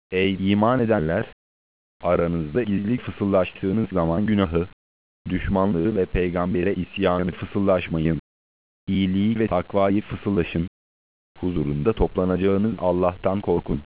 Ey iman edenler! Aranızda gizli fısıldaştığınız zaman günahı, düşmanlığı ve peygambere isyanı fısıldaşmayın. İyiliği ve takvayı fısıldaşın. Huzurunda toplanacağınız Allah'tan korkun.